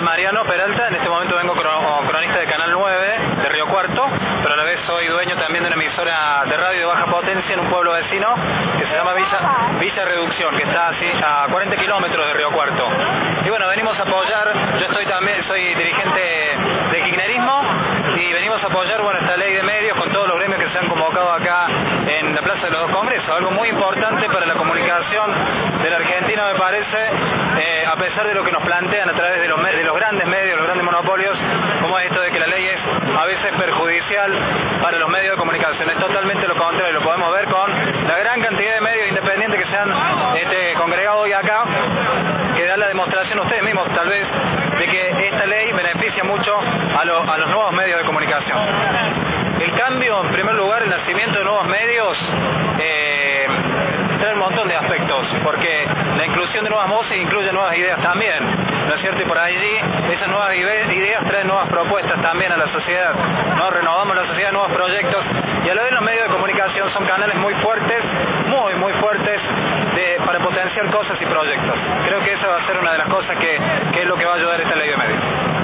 Mariano Peralta, en este momento vengo como cronista de Canal 9 de Río Cuarto, pero a la vez soy dueño también de una emisora de radio de baja potencia en un pueblo vecino que se llama Villa Reducción, que está así a 40 kilómetros de Río Cuarto. Y bueno, venimos a apoyar, yo soy dirigente de kirchnerismo y venimos a apoyar esta ley de medios con todos los gremios que se han convocado acá en la Plaza de los Dos Congresos, algo muy importante para la comunicación de la Argentina, me parece, a pesar de lo que nos plantean a través de los grandes medios, los grandes monopolios, como es esto de que la ley es a veces perjudicial para los medios de comunicación. Es totalmente lo contrario, lo podemos ver con la gran cantidad de medios independientes que se han congregado hoy acá, que dan la demostración ustedes mismos, tal vez, de que esta ley beneficia mucho a los nuevos medios de comunicación. El cambio, en primer lugar, el nacimiento de nuevos medios, trae un montón de aspectos, porque la inclusión de nuevas voces incluye nuevas ideas también, ¿no es cierto? Y por allí esas nuevas ideas traen nuevas propuestas también a la sociedad, ¿no? Renovamos la sociedad, nuevos proyectos, y a la vez los medios de comunicación son canales muy fuertes, muy fuertes, para potenciar cosas y proyectos. Creo que esa va a ser una de las cosas que es lo que va a ayudar esta ley de medios.